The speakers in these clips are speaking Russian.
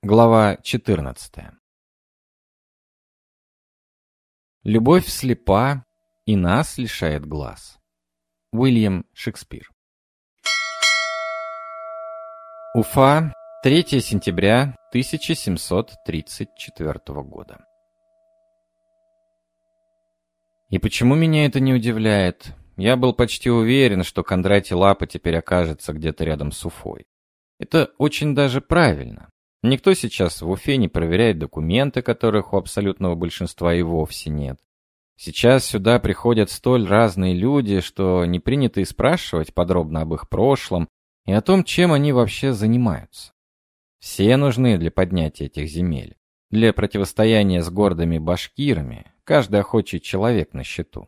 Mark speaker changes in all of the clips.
Speaker 1: Глава 14. Любовь слепа и нас лишает глаз. Уильям Шекспир. Уфа, 3 сентября 1734 года. И почему меня это не удивляет? Я был почти уверен, что Кондратий Лапа теперь окажется где-то рядом с Уфой. Это очень даже правильно. Никто сейчас в Уфе не проверяет документы, которых у абсолютного большинства и вовсе нет. Сейчас сюда приходят столь разные люди, что не принято и спрашивать подробно об их прошлом и о том, чем они вообще занимаются. Все нужны для поднятия этих земель, для противостояния с гордыми башкирами, каждый охочий человек на счету.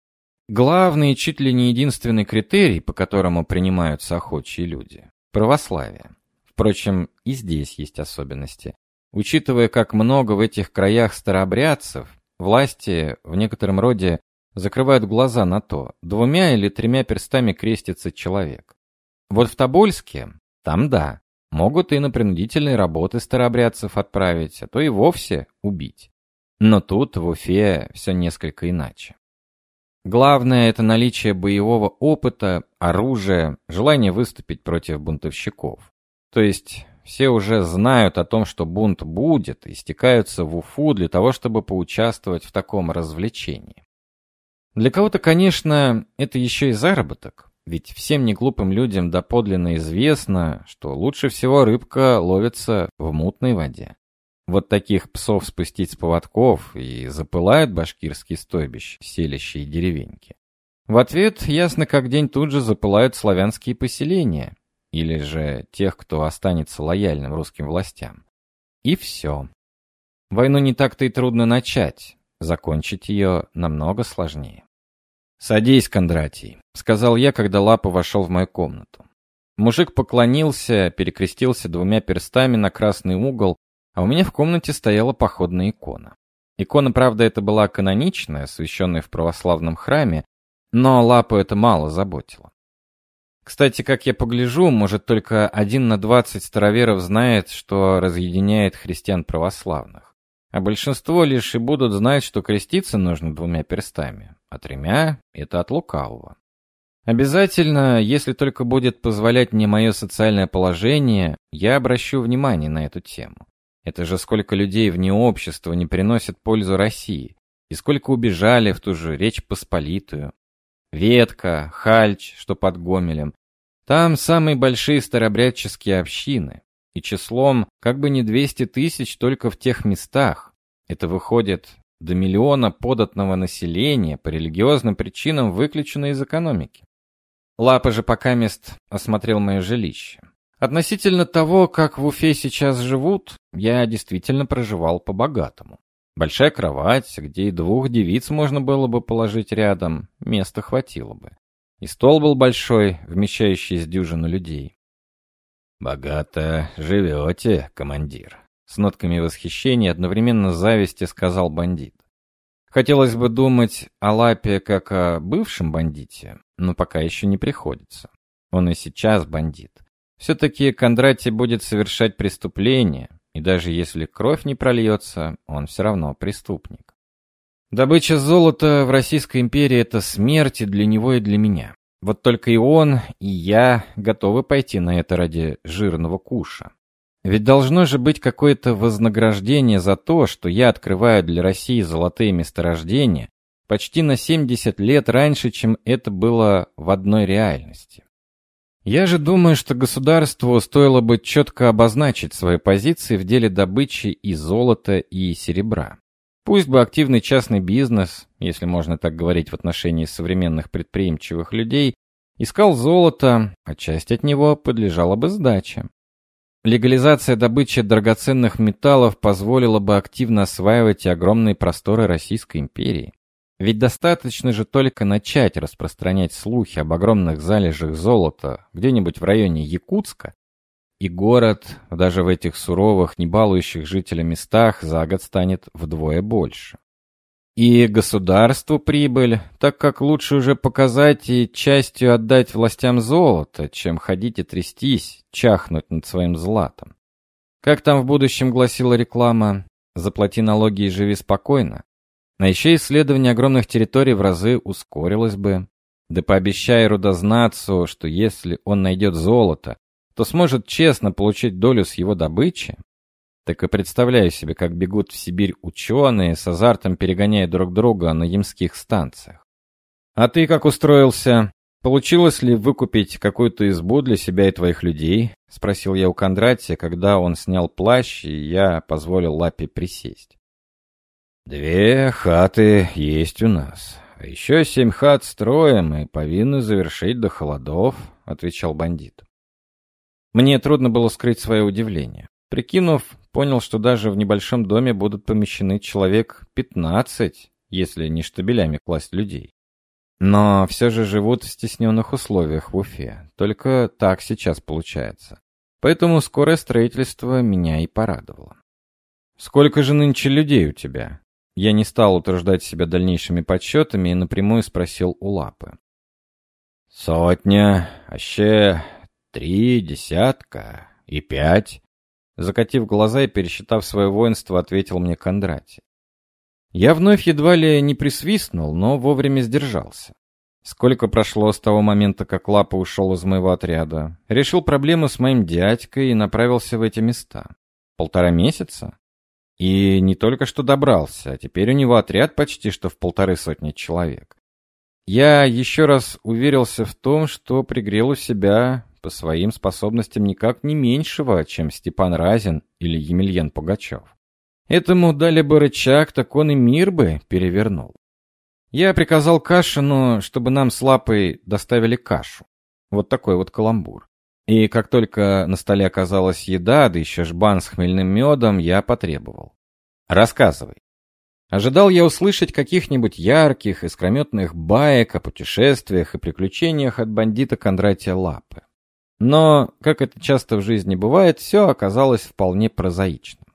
Speaker 1: Главный и чуть ли не единственный критерий, по которому принимаются охочие люди – православие. Впрочем, и здесь есть особенности. Учитывая, как много в этих краях старообрядцев, власти в некотором роде закрывают глаза на то, 2 или 3 перстами крестится человек. Вот в Тобольске, там да, могут и на принудительные работы старообрядцев отправить, а то и вовсе убить. Но тут, в Уфе, все несколько иначе. Главное – это наличие боевого опыта, оружия, желание выступить против бунтовщиков. То есть все уже знают о том, что бунт будет, и стекаются в Уфу для того, чтобы поучаствовать в таком развлечении. Для кого-то, конечно, это еще и заработок, ведь всем неглупым людям доподлинно известно, что лучше всего рыбка ловится в мутной воде. Вот таких псов спустить с поводков и запылают башкирские стойбища, селища и деревеньки. В ответ, ясно как день, тут же запылают славянские поселения, или же тех, кто останется лояльным русским властям. И все. Войну не так-то и трудно начать, закончить ее намного сложнее. «Садись, Кондратий», — сказал я, когда Лапа вошел в мою комнату. Мужик поклонился, перекрестился 2 перстами на красный угол, а у меня в комнате стояла походная икона. Икона, правда, это была каноничная, освященная в православном храме, но Лапу это мало заботило. Кстати, как я погляжу, может, только 1 на 20 староверов знает, что разъединяет христиан православных. А большинство лишь и будут знать, что креститься нужно 2 перстами, а 3 – это от лукавого. Обязательно, если только будет позволять мне мое социальное положение, я обращу внимание на эту тему. Это же сколько людей вне общества не приносят пользу России, и сколько убежали в ту же Речь Посполитую. Ветка, Хальч, что под Гомелем. Там самые большие старообрядческие общины. И числом как бы не 200 тысяч только в тех местах. Это выходит до 1 миллиона податного населения, по религиозным причинам выключено из экономики. Лапа же покамест осмотрел мое жилище. Относительно того, как в Уфе сейчас живут, я действительно проживал по-богатому. Большая кровать, где и 2 девиц можно было бы положить рядом, места хватило бы. И стол был большой, вмещающий с дюжину людей. «Богато живете, командир», — с нотками восхищения, одновременно зависти сказал бандит. Хотелось бы думать о Лапе как о бывшем бандите, но пока еще не приходится. Он и сейчас бандит. Все-таки Кондратий будет совершать преступление, и даже если кровь не прольется, он все равно преступник. Добыча золота в Российской империи – это смерть и для него, и для меня. Вот только и он, и я готовы пойти на это ради жирного куша. Ведь должно же быть какое-то вознаграждение за то, что я открываю для России золотые месторождения почти на 70 лет раньше, чем это было в одной реальности. Я же думаю, что государству стоило бы четко обозначить свои позиции в деле добычи и золота, и серебра. Пусть бы активный частный бизнес, если можно так говорить в отношении современных предприимчивых людей, искал золото, а часть от него подлежала бы сдаче. Легализация добычи драгоценных металлов позволила бы активно осваивать и огромные просторы Российской империи. Ведь достаточно же только начать распространять слухи об огромных залежах золота где-нибудь в районе Якутска, и город, даже в этих суровых, не балующих жителя местах, за год станет вдвое больше. И государству прибыль, так как лучше уже показать и частью отдать властям золото, чем ходить и трястись, чахнуть над своим златом. Как там в будущем гласила реклама, заплати налоги и живи спокойно. А еще исследование огромных территорий в разы ускорилось бы. Да пообещай рудознатцу, что если он найдет золото, то сможет честно получить долю с его добычи. Так и представляю себе, как бегут в Сибирь ученые, с азартом перегоняя друг друга на ямских станциях. А ты как устроился? Получилось ли выкупить какую-то избу для себя и твоих людей? Спросил я у Кондратия, когда он снял плащ, и я позволил Лапе присесть. 2 хаты есть у нас. А еще 7 хат строим и повинны завершить до холодов, отвечал бандит. Мне трудно было скрыть свое удивление. Прикинув, понял, что даже в небольшом доме будут помещены человек 15, если не штабелями класть людей. Но все же живут в стесненных условиях в Уфе. Только так сейчас получается. Поэтому скорое строительство меня и порадовало. «Сколько же нынче людей у тебя?» Я не стал утруждать себя дальнейшими подсчетами и напрямую спросил у Лапы. 100, аще 3 десятка и 5. Закатив глаза и пересчитав свое воинство, ответил мне Кондратий. Я вновь едва ли не присвистнул, но вовремя сдержался. Сколько прошло с того момента, как Лапа ушел из моего отряда? Решил проблему с моим дядькой и направился в эти места. 1,5 месяца? И не только что добрался, а теперь у него отряд почти что в 150 человек. Я еще раз уверился в том, что пригрел у себя по своим способностям никак не меньшего, чем Степан Разин или Емельян Пугачев. Этому дали бы рычаг, так он и мир бы перевернул. Я приказал Кашину, чтобы нам с Лапой доставили кашу. Вот такой вот каламбур. И как только на столе оказалась еда, да еще жбан с хмельным медом, я потребовал. Рассказывай. Ожидал я услышать каких-нибудь ярких, искрометных баек о путешествиях и приключениях от бандита Кондратия Лапы. Но, как это часто в жизни бывает, все оказалось вполне прозаичным.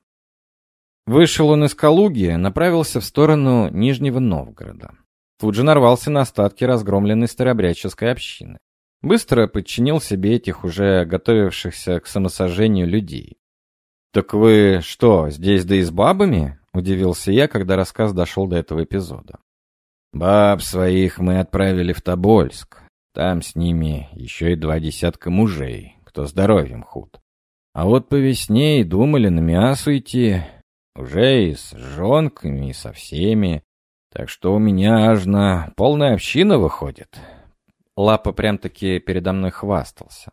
Speaker 1: Вышел он из Калуги, направился в сторону Нижнего Новгорода. Тут же нарвался на остатки разгромленной старообрядческой общины. Быстро подчинил себе этих уже готовившихся к самосожжению людей. «Так вы что, здесь да и с бабами?» — удивился я, когда рассказ дошел до этого эпизода. «Баб своих мы отправили в Тобольск. Там с ними еще и 2 десятка мужей, кто здоровьем худ. А вот по весне и думали на мясо идти, уже и с жонками, и со всеми. Так что у меня аж на полная община выходит». Лапа прям-таки передо мной хвастался.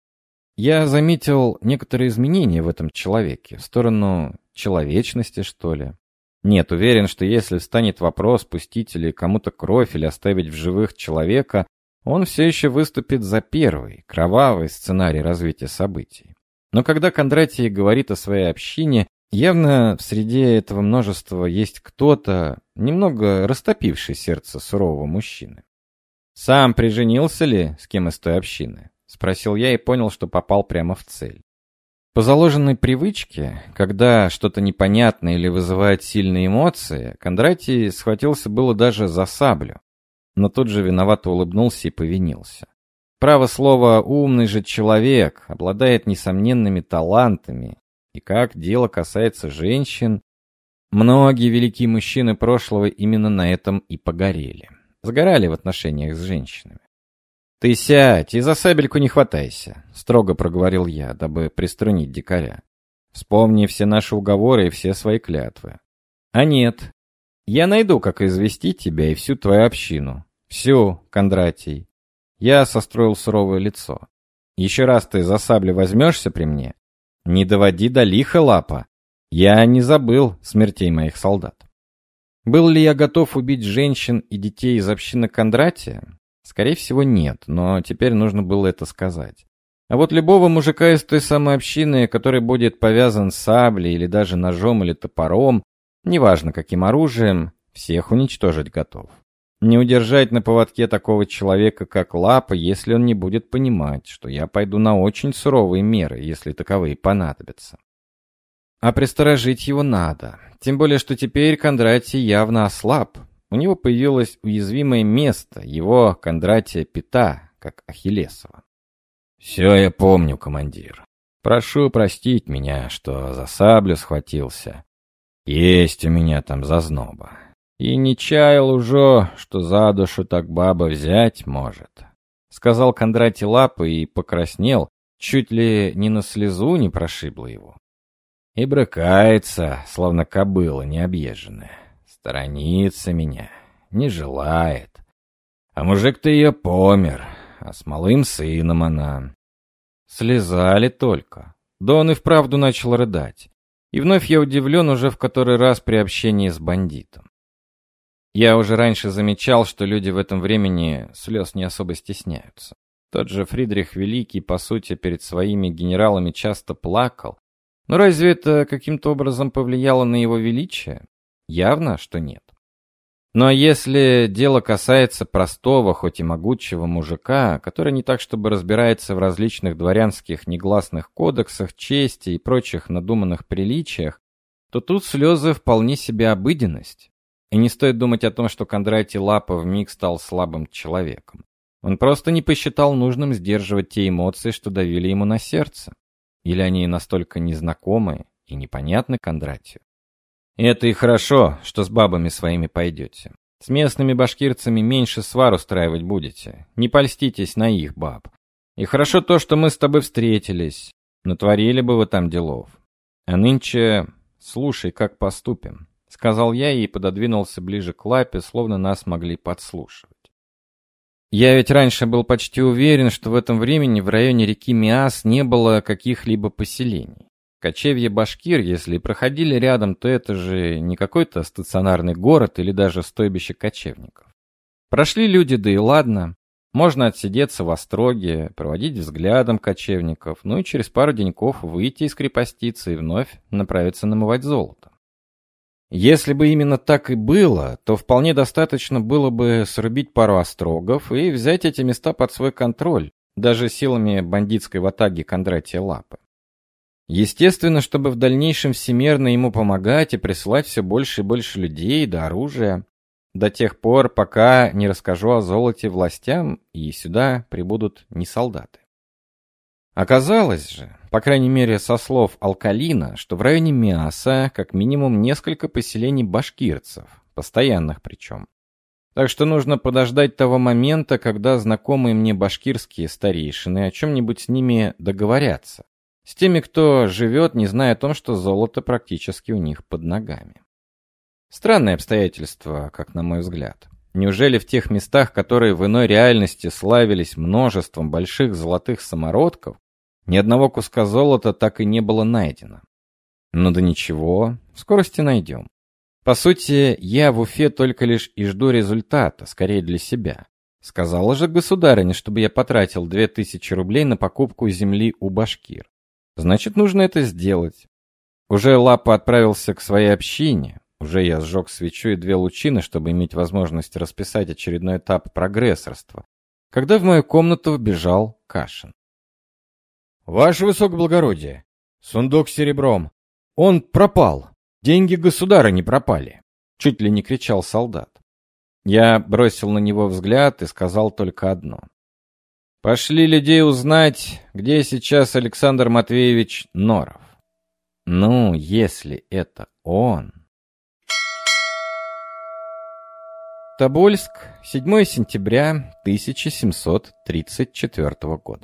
Speaker 1: Я заметил некоторые изменения в этом человеке, в сторону человечности, что ли. Нет, уверен, что если встанет вопрос пустить или кому-то кровь или оставить в живых человека, он все еще выступит за первый, кровавый сценарий развития событий. Но когда Кондратий говорит о своей общине, явно в среде этого множества есть кто-то, немного растопивший сердце сурового мужчины. «Сам приженился ли с кем из той общины?» — спросил я и понял, что попал прямо в цель. По заложенной привычке, когда что-то непонятное или вызывает сильные эмоции, Кондратий схватился было даже за саблю, но тут же виновато улыбнулся и повинился. Право слово, умный же человек, обладает несомненными талантами, и как дело касается женщин, многие великие мужчины прошлого именно на этом и погорели. Сгорали в отношениях с женщинами. «Ты сядь и за сабельку не хватайся», — строго проговорил я, дабы приструнить дикаря. «Вспомни все наши уговоры и все свои клятвы. А нет, я найду, как известить тебя и всю твою общину. Всю, Кондратий». Я состроил суровое лицо. «Еще раз ты за саблю возьмешься при мне? Не доводи до лиха, Лапа. Я не забыл смертей моих солдат». Был ли я готов убить женщин и детей из общины Кондратия? Скорее всего, нет, но теперь нужно было это сказать. А вот любого мужика из той самой общины, который будет повязан саблей или даже ножом или топором, неважно каким оружием, всех уничтожить готов. Не удержать на поводке такого человека, как Лапа, если он не будет понимать, что я пойду на очень суровые меры, если таковые понадобятся. А присторожить его надо. Тем более, что теперь Кондратий явно ослаб. У него появилось уязвимое место, его Кондратия пята, как Ахиллесова. «Все я помню, командир. Прошу простить меня, что за саблю схватился. Есть у меня там зазноба. И не чаял уже, что за душу так баба взять может. Сказал Кондратий Лапа и покраснел, чуть ли не на слезу не прошибло его. И брыкается, словно кобыла необъезженная. Сторонится меня, не желает. А мужик-то ее помер, а с малым сыном она. Слезали только. Да он и вправду начал рыдать. И вновь я удивлен уже в который раз при общении с бандитом. Я уже раньше замечал, что люди в этом времени слез не особо стесняются. Тот же Фридрих Великий, по сути, перед своими генералами часто плакал. Но разве это каким-то образом повлияло на его величие? Явно, что нет. Но если дело касается простого, хоть и могучего мужика, который не так чтобы разбирается в различных дворянских негласных кодексах, чести и прочих надуманных приличиях, то тут слезы вполне себе обыденность. И не стоит думать о том, что Кондратий Лапа вмиг стал слабым человеком. Он просто не посчитал нужным сдерживать те эмоции, что давили ему на сердце. Или они настолько незнакомы и непонятны Кондратию. И это и хорошо, что с бабами своими пойдете. С местными башкирцами меньше свар устраивать будете. Не польститесь на их баб. И хорошо то, что мы с тобой встретились. Натворили бы вы там делов. А нынче слушай, как поступим, сказал я и пододвинулся ближе к Лапе, словно нас могли подслушивать. Я ведь раньше был почти уверен, что в этом времени в районе реки Миас не было каких-либо поселений. Кочевье башкир, если и проходили рядом, то это же не какой-то стационарный город или даже стойбище кочевников. Прошли люди, да и ладно. Можно отсидеться в остроге, проводить взглядом кочевников, ну и через пару деньков выйти из крепостицы и вновь направиться намывать золото. Если бы именно так и было, то вполне достаточно было бы срубить пару острогов и взять эти места под свой контроль, даже силами бандитской ватаги Кондратия Лапы. Естественно, чтобы в дальнейшем всемерно ему помогать и присылать все больше и больше людей да оружия, до тех пор, пока не расскажу о золоте властям и сюда прибудут не солдаты. Оказалось же, по крайней мере со слов Алкалина, что в районе Миаса как минимум несколько поселений башкирцев, постоянных причем. Так что нужно подождать того момента, когда знакомые мне башкирские старейшины о чем-нибудь с ними договорятся. С теми, кто живет, не зная о том, что золото практически у них под ногами. Странное обстоятельство, как на мой взгляд. Неужели в тех местах, которые в иной реальности славились множеством больших золотых самородков, ни одного куска золота так и не было найдено? Ну да ничего, в скорости найдем. По сути, я в Уфе только лишь и жду результата, скорее для себя. Сказала же государыня, чтобы я потратил 2000 рублей на покупку земли у башкир. Значит, нужно это сделать. Уже Лапа отправился к своей общине. Уже я сжег свечу и 2 лучины, чтобы иметь возможность расписать очередной этап прогрессорства. Когда в мою комнату вбежал Кашин. «Ваше высокоблагородие, сундук с серебром. Он пропал. Деньги государа не пропали», — чуть ли не кричал солдат. Я бросил на него взгляд и сказал только одно. «Пошли людей узнать, где сейчас Александр Матвеевич Норов. Ну, если это он...» Тобольск, 7 сентября 1734 года.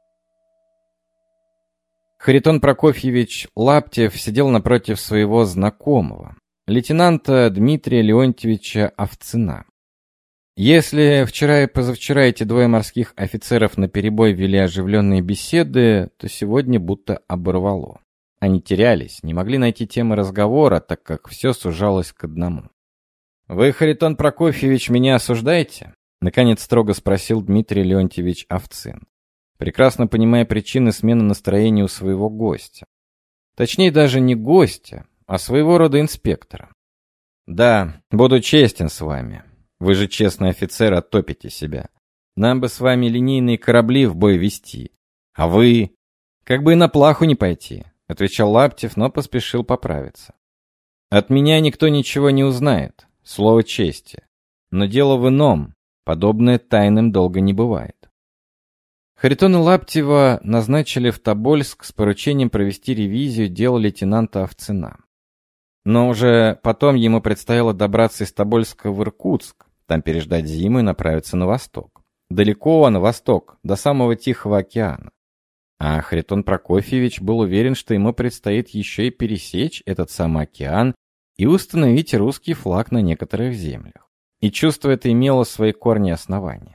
Speaker 1: Харитон Прокофьевич Лаптев сидел напротив своего знакомого, лейтенанта Дмитрия Леонтьевича Овцина. Если вчера и позавчера эти 2 морских офицеров наперебой вели оживленные беседы, то сегодня будто оборвало. Они терялись, не могли найти темы разговора, так как все сужалось к одному. «Вы, Харитон Прокофьевич, меня осуждаете?» — наконец строго спросил Дмитрий Леонтьевич Овцин, прекрасно понимая причины смены настроения у своего гостя. Точнее, даже не гостя, а своего рода инспектора. «Да, буду честен с вами. Вы же честный офицер, оттопите себя. Нам бы с вами линейные корабли в бой вести. А вы... как бы и на плаху не пойти», — отвечал Лаптев, но поспешил поправиться. «От меня никто ничего не узнает. Слово чести. Но дело в ином. Подобное тайным долго не бывает». Харитона Лаптева назначили в Тобольск с поручением провести ревизию дела лейтенанта Овцина. Но уже потом ему предстояло добраться из Тобольска в Иркутск, там переждать зиму и направиться на восток. Далеко на восток, до самого Тихого океана. А Харитон Прокофьевич был уверен, что ему предстоит еще и пересечь этот самый океан и установить русский флаг на некоторых землях. И чувство это имело свои корни и основания.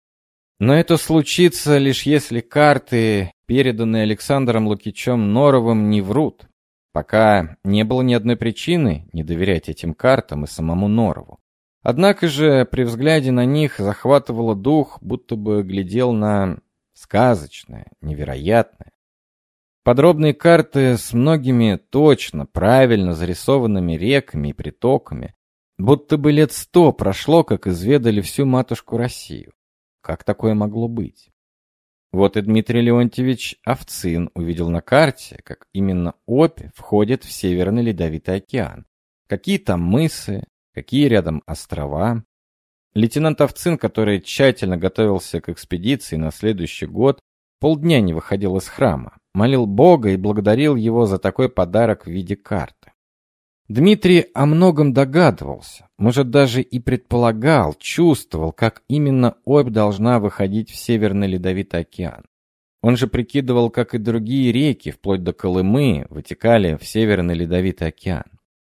Speaker 1: Но это случится лишь если карты, переданные Александром Лукичем Норовым, не врут. Пока не было ни одной причины не доверять этим картам и самому Норову. Однако же при взгляде на них захватывало дух, будто бы глядел на сказочное, невероятное. Подробные карты с многими точно, правильно зарисованными реками и притоками, будто бы лет 100 прошло, как изведали всю матушку Россию. Как такое могло быть? Вот и Дмитрий Леонтьевич Овцин увидел на карте, как именно Обь входит в Северный Ледовитый океан. Какие там мысы, какие рядом острова. Лейтенант Овцин, который тщательно готовился к экспедиции на следующий год, полдня не выходил из храма, молил Бога и благодарил его за такой подарок в виде карты. Дмитрий о многом догадывался, может, даже и предполагал, чувствовал, как именно Обь должна выходить в Северный Ледовитый океан. Он же прикидывал, как и другие реки, вплоть до Колымы, вытекали в Северный Ледовитый океан.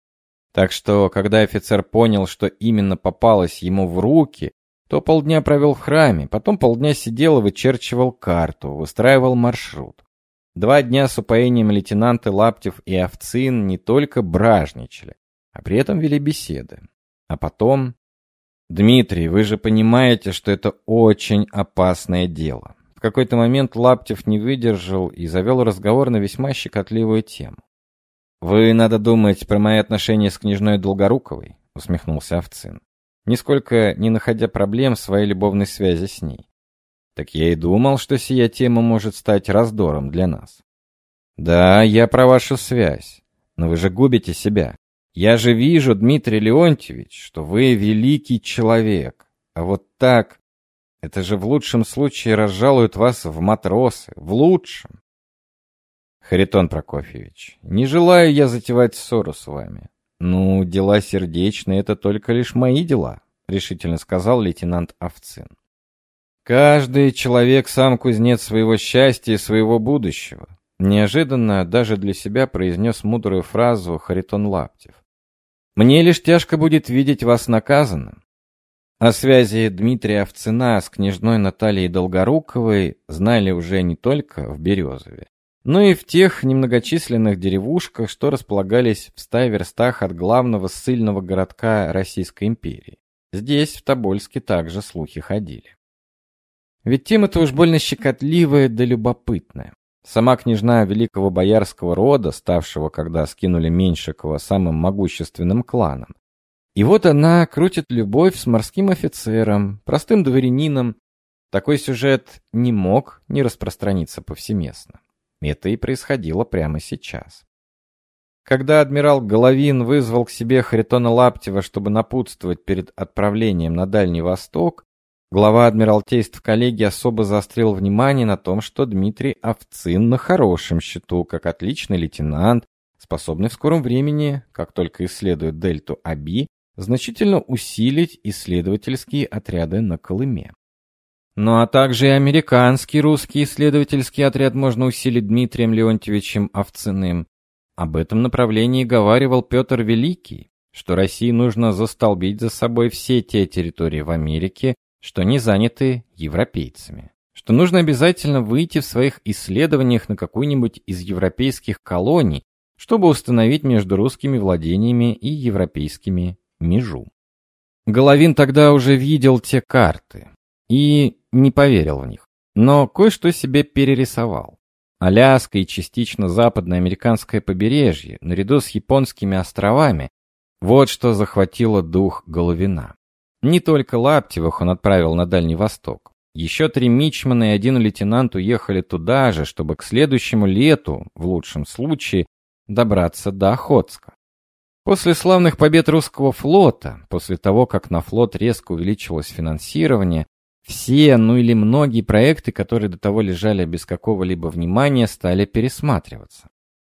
Speaker 1: Так что, когда офицер понял, что именно попалось ему в руки, то полдня провел в храме, потом полдня сидел и вычерчивал карту, выстраивал маршрут. 2 дня с упоением лейтенанты Лаптев и Овцин не только бражничали, а при этом вели беседы. А потом... «Дмитрий, вы же понимаете, что это очень опасное дело». В какой-то момент Лаптев не выдержал и завел разговор на весьма щекотливую тему. «Вы, надо думать, про мои отношения с княжной Долгоруковой», — усмехнулся Овцин, нисколько не находя проблем в своей любовной связи с ней. «Так я и думал, что сия тема может стать раздором для нас». «Да, я про вашу связь, но вы же губите себя. Я же вижу, Дмитрий Леонтьевич, что вы великий человек, а вот так, это же в лучшем случае разжалуют вас в матросы, в лучшем». «Харитон Прокофьевич, не желаю я затевать ссору с вами. Ну, дела сердечные — это только лишь мои дела», — решительно сказал лейтенант Овцин. «Каждый человек сам кузнец своего счастья и своего будущего», — неожиданно даже для себя произнес мудрую фразу Харитон Лаптев. «Мне лишь тяжко будет видеть вас наказанным». О связи Дмитрия Овцина с княжной Натальей Долгоруковой знали уже не только в Березове, но и в тех немногочисленных деревушках, что располагались в 100 верстах от главного ссыльного городка Российской империи. Здесь, в Тобольске, также слухи ходили. Ведь тема-то уж больно щекотливая да любопытная. Сама княжна великого боярского рода, ставшего, когда скинули Меньшикова, самым могущественным кланом. И вот она крутит любовь с морским офицером, простым дворянином. Такой сюжет не мог не распространиться повсеместно. Это и происходило прямо сейчас. Когда адмирал Головин вызвал к себе Харитона Лаптева, чтобы напутствовать перед отправлением на Дальний Восток, глава Адмиралтейств коллегии особо заострил внимание на том, что Дмитрий Овцин на хорошем счету, как отличный лейтенант, способный в скором времени, как только исследует дельту Аби, значительно усилить исследовательские отряды на Колыме. Ну а также и американский русский исследовательский отряд можно усилить Дмитрием Леонтьевичем Овциным. Об этом направлении говаривал Петр Великий, что России нужно застолбить за собой все те территории в Америке, что не заняты европейцами, что нужно обязательно выйти в своих исследованиях на какую-нибудь из европейских колоний, чтобы установить между русскими владениями и европейскими межу. Головин тогда уже видел те карты и не поверил в них, но кое-что себе перерисовал. Аляска и частично западное американское побережье, наряду с японскими островами, вот что захватило дух Головина. Не только Лаптевых он отправил на Дальний Восток. Еще 3 мичмана и 1 лейтенант уехали туда же, чтобы к следующему лету, в лучшем случае, добраться до Охотска. После славных побед русского флота, после того, как на флот резко увеличилось финансирование, Все, ну или многие проекты, которые до того лежали без какого-либо внимания, стали пересматриваться.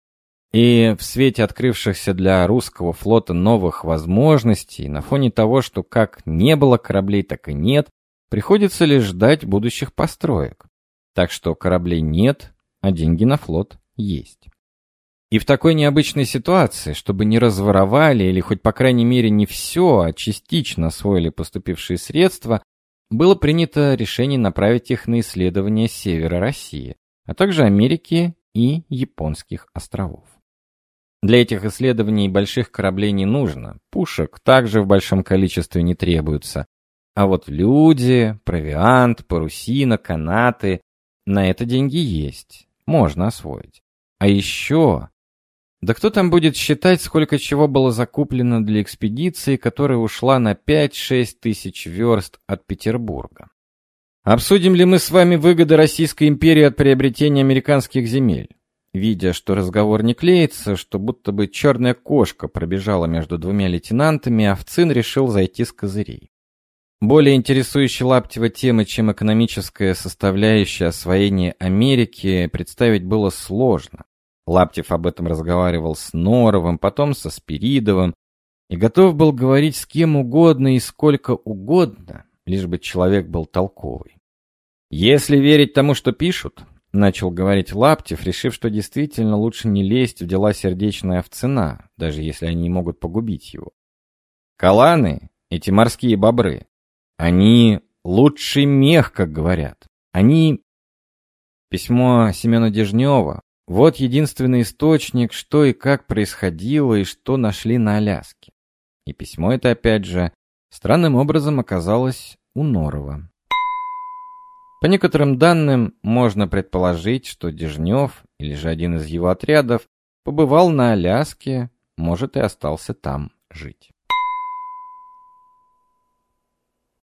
Speaker 1: И в свете открывшихся для русского флота новых возможностей, на фоне того, что как не было кораблей, так и нет, приходится лишь ждать будущих построек. Так что кораблей нет, а деньги на флот есть. И в такой необычной ситуации, чтобы не разворовали или хоть по крайней мере не все, а частично освоили поступившие средства, было принято решение направить их на исследования севера России, а также Америки и Японских островов. Для этих исследований больших кораблей не нужно, пушек также в большом количестве не требуется, а вот люди, провиант, парусина, канаты – на это деньги есть, можно освоить. А еще… Да кто там будет считать, сколько чего было закуплено для экспедиции, которая ушла на 5-6 тысяч верст от Петербурга? Обсудим ли мы с вами выгоды Российской империи от приобретения американских земель? Видя, что разговор не клеится, что будто бы черная кошка пробежала между двумя лейтенантами, Овцин решил зайти с козырей. Более интересующей Лаптева темы, чем экономическая составляющая освоения Америки, представить было сложно. Лаптев об этом разговаривал с Норовым, потом со Спиридовым, и готов был говорить с кем угодно и сколько угодно, лишь бы человек был толковый. «Если верить тому, что пишут», — начал говорить Лаптев, решив, что действительно лучше не лезть в дела сердечной Овцина, даже если они могут погубить его. «Каланы, эти морские бобры, они лучший мех, как говорят. Они...» Письмо Семена Дежнева. Вот единственный источник, что и как происходило и что нашли на Аляске. И письмо это, опять же, странным образом оказалось у Норова. По некоторым данным, можно предположить, что Дежнев, или же один из его отрядов, побывал на Аляске, может и остался там жить.